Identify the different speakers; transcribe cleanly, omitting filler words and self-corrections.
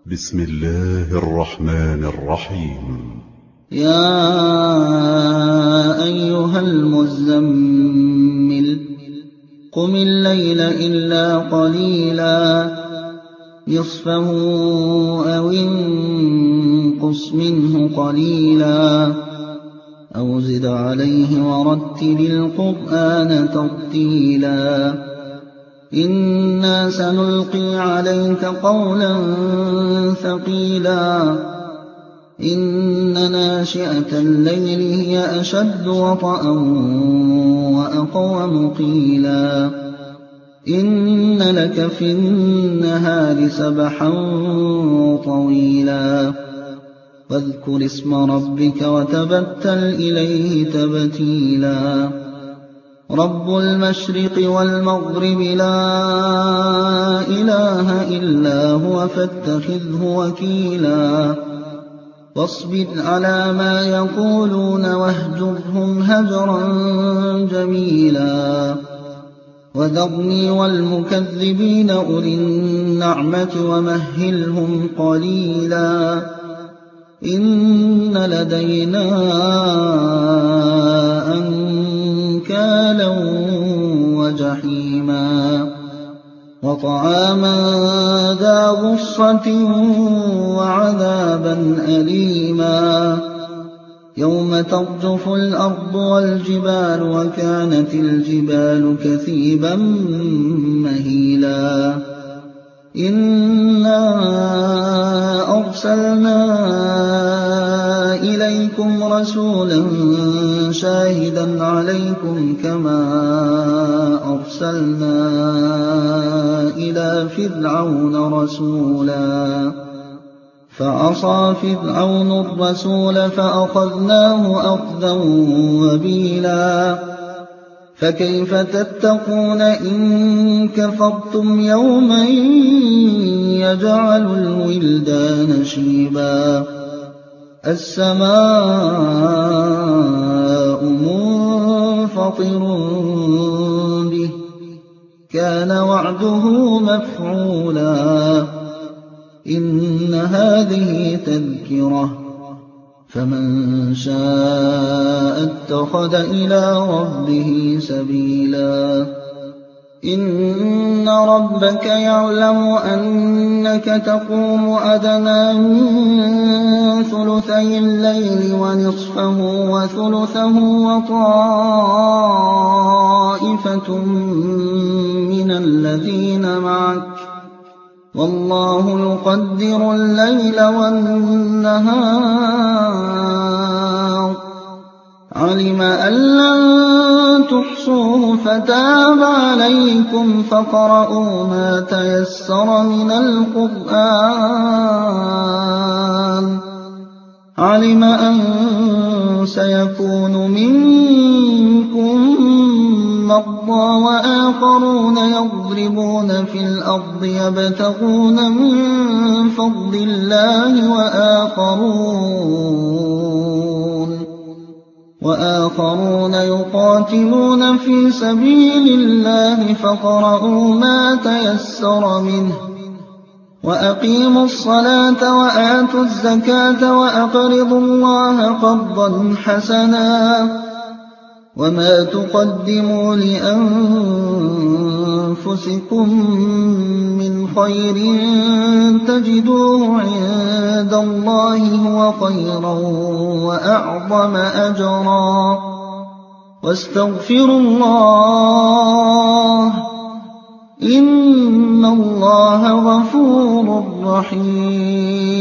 Speaker 1: بسم الله الرحمن الرحيم.
Speaker 2: يا أيها المزمل قم الليل إلا قليلا نصفه أو انقص منه قليلا أو زد عليه ورتل القرآن ترتيلا إنا سنلقي عليك قولا ثقيلا إن ناشئة الليل هي أشد وطئا وأقوم قيلا إن لك في النهار سبحا طويلا واذكر اسم ربك وتبتل إليه تبتيلا رب المشرق والمغرب لا إله إلا هو فاتخذه وكيلا واصبر على ما يقولون واهجرهم هجرا جميلا وذرني والمكذبين أولي النعمة ومهلهم قليلا إن لدينا أنكالا وجحيما وطعاما ذا غصة وعذابا أليما يوم ترجف الأرض والجبال وكانت الجبال كثيبا مهيلا إنا أرسلنا إليكم رسولا شاهدا عليكم كما أرسلنا إلى فرعون رسولا فعصى فرعون الرسول فأخذناه أخذا وبيلا فكيف تتقون إن كفرتم يوما يجعل الولدان شيبا السماء منفطر به كان وعده مفعولا إن هذه تذكرة فمن شاء اتخذ إلى ربه سبيلا إن ربك يعلم أنك تقوم أدنى من ثلثي الليل ونصفه وثلثه وطائفة من الذين معك والله يقدر الليل والنهار علم أن لن تحصوه فتاب عليكم فاقرؤوا ما تيسر من القرآن علم أن سيكون منكم مرضى وآخرون يضربون في الأرض يبتغون من فضل الله وآخرون يقاتلون في سبيل الله فاقرؤوا ما تيسر منه وأقيموا الصلاة وآتوا الزكاة وأقرضوا الله قرضا حسنا وما تقدموا لأنفسكم من خير تجدوه عند الله هو خيرا وأعظم أجرا واستغفروا الله إن الله غفور رحيم.